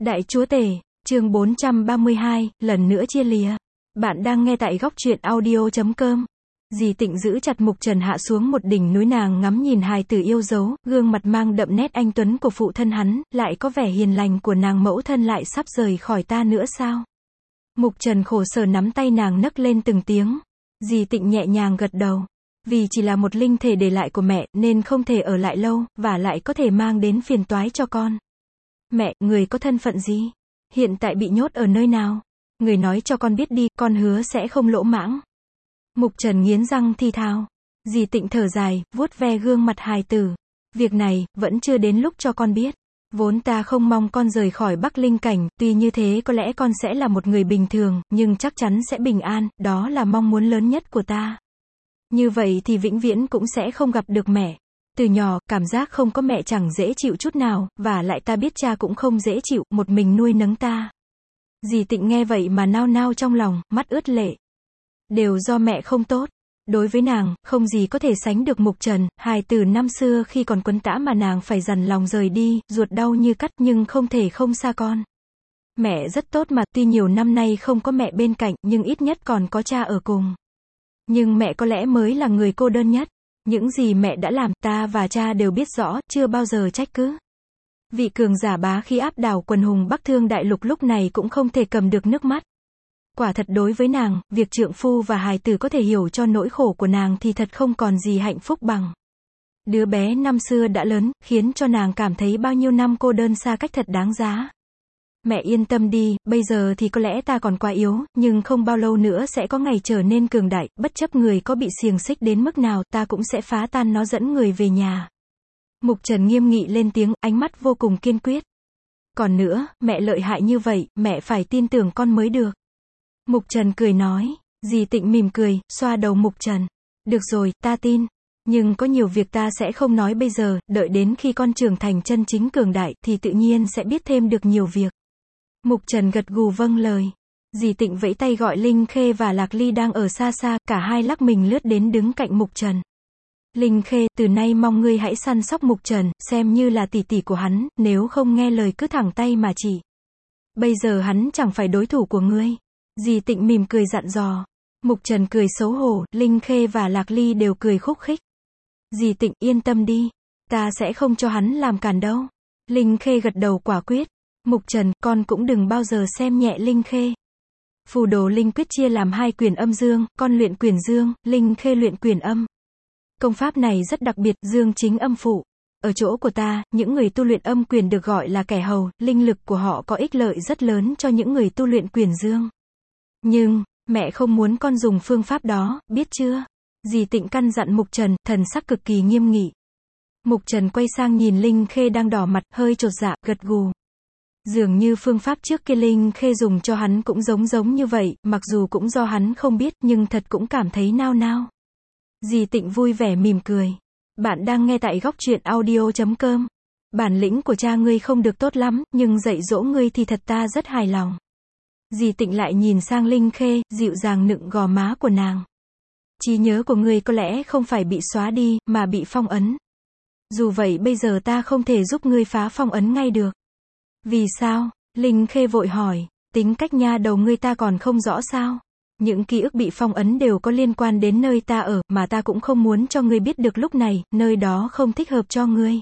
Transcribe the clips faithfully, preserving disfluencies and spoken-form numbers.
Đại chúa tể, chương bốn trăm ba mươi hai, lần nữa chia lìa. Bạn đang nghe tại góc truyện audio chấm com. Dì Tịnh giữ chặt Mục Trần hạ xuống một đỉnh núi, nàng ngắm nhìn hài tử yêu dấu, gương mặt mang đậm nét anh tuấn của phụ thân hắn, lại có vẻ hiền lành của nàng mẫu thân lại sắp rời khỏi ta nữa sao? Mục Trần khổ sở nắm tay nàng nấc lên từng tiếng. Dì Tịnh nhẹ nhàng gật đầu. Vì chỉ là một linh thể để lại của mẹ, nên không thể ở lại lâu, và lại có thể mang đến phiền toái cho con. Mẹ, người có thân phận gì? Hiện tại bị nhốt ở nơi nào? Người nói cho con biết đi, con hứa sẽ không lỗ mãng. Mục Trần nghiến răng thi thào. Dì Tịnh thở dài, vuốt ve gương mặt hài tử. Việc này, vẫn chưa đến lúc cho con biết. Vốn ta không mong con rời khỏi Bắc Linh Cảnh, tuy như thế có lẽ con sẽ là một người bình thường, nhưng chắc chắn sẽ bình an, đó là mong muốn lớn nhất của ta. Như vậy thì vĩnh viễn cũng sẽ không gặp được mẹ. Từ nhỏ, cảm giác không có mẹ chẳng dễ chịu chút nào, và lại ta biết cha cũng không dễ chịu, một mình nuôi nấng ta. Dì Tịnh nghe vậy mà nao nao trong lòng, mắt ướt lệ. Đều do mẹ không tốt. Đối với nàng, không gì có thể sánh được Mục Trần, hài tử năm xưa khi còn quấn tã mà nàng phải dằn lòng rời đi, ruột đau như cắt nhưng không thể không xa con. Mẹ rất tốt mà, tuy nhiều năm nay không có mẹ bên cạnh, nhưng ít nhất còn có cha ở cùng. Nhưng mẹ có lẽ mới là người cô đơn nhất. Những gì mẹ đã làm, ta và cha đều biết rõ, chưa bao giờ trách cứ. Vị cường giả bá khi áp đảo quần hùng Bắc Thương Đại Lục lúc này cũng không thể cầm được nước mắt. Quả thật đối với nàng, việc trượng phu và hài tử có thể hiểu cho nỗi khổ của nàng thì thật không còn gì hạnh phúc bằng. Đứa bé năm xưa đã lớn, khiến cho nàng cảm thấy bao nhiêu năm cô đơn xa cách thật đáng giá. Mẹ yên tâm đi, bây giờ thì có lẽ ta còn quá yếu, nhưng không bao lâu nữa sẽ có ngày trở nên cường đại, bất chấp người có bị xiềng xích đến mức nào, ta cũng sẽ phá tan nó dẫn người về nhà. Mục Trần nghiêm nghị lên tiếng, ánh mắt vô cùng kiên quyết. Còn nữa, mẹ lợi hại như vậy, mẹ phải tin tưởng con mới được. Mục Trần cười nói. Dì Tịnh mỉm cười, xoa đầu Mục Trần. Được rồi, ta tin. Nhưng có nhiều việc ta sẽ không nói bây giờ, đợi đến khi con trưởng thành chân chính cường đại, thì tự nhiên sẽ biết thêm được nhiều việc. Mục Trần gật gù vâng lời. Dì Tịnh vẫy tay gọi Linh Khê và Lạc Ly đang ở xa xa, cả hai lắc mình lướt đến đứng cạnh Mục Trần. Linh Khê, từ nay mong ngươi hãy săn sóc Mục Trần, xem như là tỷ tỷ của hắn, nếu không nghe lời cứ thẳng tay mà chỉ. Bây giờ hắn chẳng phải đối thủ của ngươi. Dì Tịnh mỉm cười dặn dò. Mục Trần cười xấu hổ, Linh Khê và Lạc Ly đều cười khúc khích. Dì Tịnh yên tâm đi, ta sẽ không cho hắn làm cản đâu. Linh Khê gật đầu quả quyết. Mục Trần, con cũng đừng bao giờ xem nhẹ Linh Khê. Phù đồ linh quyết chia làm hai quyền âm dương, con luyện quyền dương, Linh Khê luyện quyền âm. Công pháp này rất đặc biệt, dương chính âm phụ. Ở chỗ của ta, những người tu luyện âm quyền được gọi là kẻ hầu, linh lực của họ có ích lợi rất lớn cho những người tu luyện quyền dương. Nhưng, mẹ không muốn con dùng phương pháp đó, biết chưa? Dì Tịnh căn dặn Mục Trần, thần sắc cực kỳ nghiêm nghị. Mục Trần quay sang nhìn Linh Khê đang đỏ mặt, hơi chột dạ, gật gù. Dường như phương pháp trước kia Linh Khê dùng cho hắn cũng giống giống như vậy, mặc dù cũng do hắn không biết, nhưng thật cũng cảm thấy nao nao. Dì Tịnh vui vẻ mỉm cười. Bạn đang nghe tại góc truyện audio chấm com. Bản lĩnh của cha ngươi không được tốt lắm, nhưng dạy dỗ ngươi thì thật ta rất hài lòng. Dì Tịnh lại nhìn sang Linh Khê, dịu dàng nựng gò má của nàng. Trí nhớ của ngươi có lẽ không phải bị xóa đi, mà bị phong ấn. Dù vậy bây giờ ta không thể giúp ngươi phá phong ấn ngay được. Vì sao? Linh Khê vội hỏi. Tính cách nha đầu ngươi ta còn không rõ sao? Những ký ức bị phong ấn đều có liên quan đến nơi ta ở, mà ta cũng không muốn cho ngươi biết được lúc này, nơi đó không thích hợp cho ngươi.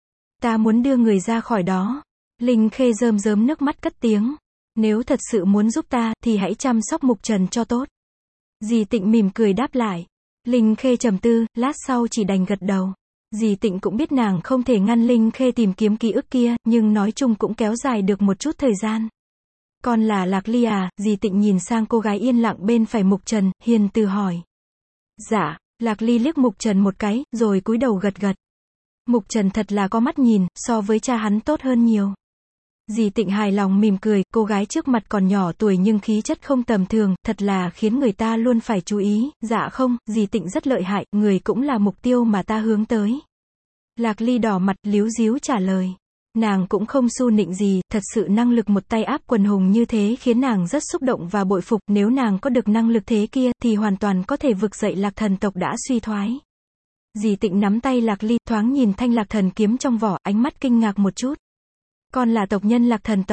Ta muốn đưa người ra khỏi đó. Linh Khê rơm rớm nước mắt cất tiếng. Nếu thật sự muốn giúp ta, thì hãy chăm sóc Mục Trần cho tốt. Dì Tịnh mỉm cười đáp lại. Linh Khê trầm tư, lát sau chỉ đành gật đầu. Dì Tịnh cũng biết nàng không thể ngăn Linh Khê tìm kiếm ký ức kia, nhưng nói chung cũng kéo dài được một chút thời gian. Con là Lạc Ly à? Dì Tịnh nhìn sang cô gái yên lặng bên phải Mục Trần, hiền từ hỏi. Dạ. Lạc Ly liếc Mục Trần một cái, rồi cúi đầu gật gật. Mục Trần thật là có mắt nhìn, so với cha hắn tốt hơn nhiều. Dì Tịnh hài lòng mỉm cười, cô gái trước mặt còn nhỏ tuổi nhưng khí chất không tầm thường, thật là khiến người ta luôn phải chú ý. Dạ không, dì Tịnh rất lợi hại, người cũng là mục tiêu mà ta hướng tới. Lạc Ly đỏ mặt, líu díu trả lời. Nàng cũng không su nịnh gì, thật sự năng lực một tay áp quần hùng như thế khiến nàng rất xúc động và bội phục, nếu nàng có được năng lực thế kia, thì hoàn toàn có thể vực dậy Lạc thần tộc đã suy thoái. Dì Tịnh nắm tay Lạc Ly, thoáng nhìn thanh Lạc thần kiếm trong vỏ, ánh mắt kinh ngạc một chút. Con là tộc nhân Lạc thần tộc.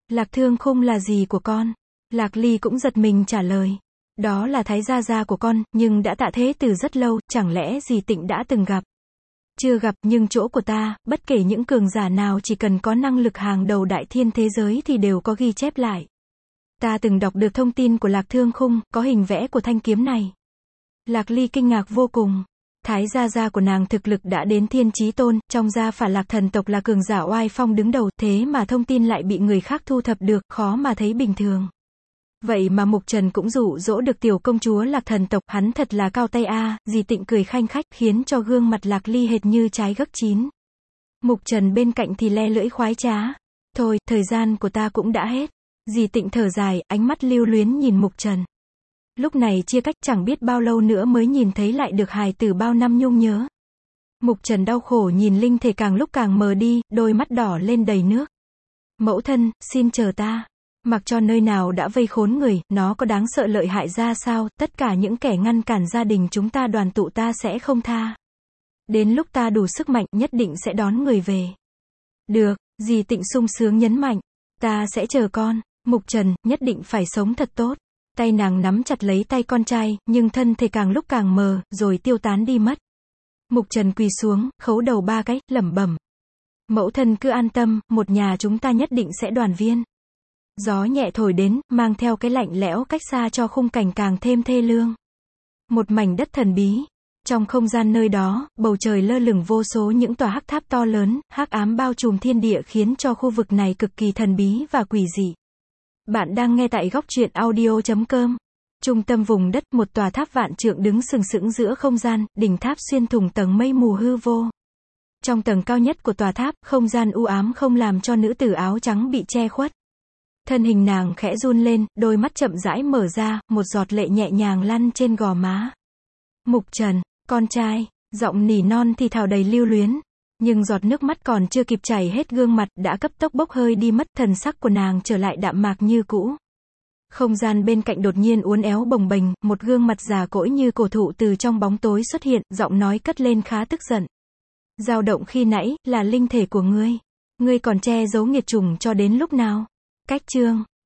Lạc Thương Khung là dì của con. Lạc Ly cũng giật mình trả lời. Đó là Thái gia gia của con, nhưng đã tạ thế từ rất lâu, chẳng lẽ dì Tịnh đã từng gặp? Chưa gặp, nhưng chỗ của ta, bất kể những cường giả nào chỉ cần có năng lực hàng đầu đại thiên thế giới thì đều có ghi chép lại. Ta từng đọc được thông tin của Lạc Thương Khung, có hình vẽ của thanh kiếm này. Lạc Ly kinh ngạc vô cùng. Thái gia gia của nàng thực lực đã đến thiên chí tôn, trong gia phả Lạc thần tộc là cường giả oai phong đứng đầu, thế mà thông tin lại bị người khác thu thập được, khó mà thấy bình thường. Vậy mà Mục Trần cũng dụ dỗ được tiểu công chúa Lạc thần tộc, hắn thật là cao tay a. Dì Tịnh cười khanh khách, khiến cho gương mặt Lạc Ly hệt như trái gấc chín. Mục Trần bên cạnh thì le lưỡi khoái trá. Thôi, thời gian của ta cũng đã hết. Dì Tịnh thở dài, ánh mắt lưu luyến nhìn Mục Trần. Lúc này chia cách chẳng biết bao lâu nữa mới nhìn thấy lại được hài tử bao năm nhung nhớ. Mục Trần đau khổ nhìn linh thể càng lúc càng mờ đi, đôi mắt đỏ lên đầy nước. Mẫu thân, xin chờ ta. Mặc cho nơi nào đã vây khốn người, nó có đáng sợ lợi hại ra sao, tất cả những kẻ ngăn cản gia đình chúng ta đoàn tụ ta sẽ không tha. Đến lúc ta đủ sức mạnh, nhất định sẽ đón người về. Được, dì Tịnh sung sướng nhấn mạnh. Ta sẽ chờ con. Mục Trần, nhất định phải sống thật tốt. Tay nàng nắm chặt lấy tay con trai, nhưng thân thể càng lúc càng mờ, rồi tiêu tán đi mất. Mục Trần quỳ xuống, khấu đầu ba cái, lẩm bẩm. Mẫu thân cứ an tâm, một nhà chúng ta nhất định sẽ đoàn viên. Gió nhẹ thổi đến, mang theo cái lạnh lẽo cách xa cho khung cảnh càng thêm thê lương. Một mảnh đất thần bí. Trong không gian nơi đó, bầu trời lơ lửng vô số những tòa hắc tháp to lớn, hắc ám bao trùm thiên địa khiến cho khu vực này cực kỳ thần bí và quỷ dị. Bạn đang nghe tại góc truyện audio chấm com. Trung tâm vùng đất, một tòa tháp vạn trượng đứng sừng sững giữa không gian, đỉnh tháp xuyên thủng tầng mây mù hư vô. Trong tầng cao nhất của tòa tháp, không gian u ám không làm cho nữ tử áo trắng bị che khuất. Thân hình nàng khẽ run lên, đôi mắt chậm rãi mở ra, một giọt lệ nhẹ nhàng lăn trên gò má. Mục Trần, con trai, giọng nỉ non thì thào đầy lưu luyến. Nhưng giọt nước mắt còn chưa kịp chảy hết gương mặt đã cấp tốc bốc hơi đi mất, thần sắc của nàng trở lại đạm mạc như cũ. Không gian bên cạnh đột nhiên uốn éo bồng bềnh, một gương mặt già cỗi như cổ thụ từ trong bóng tối xuất hiện, giọng nói cất lên khá tức giận. Dao động khi nãy, là linh thể của ngươi. Ngươi còn che giấu nghiệt chủng cho đến lúc nào? Cách chương.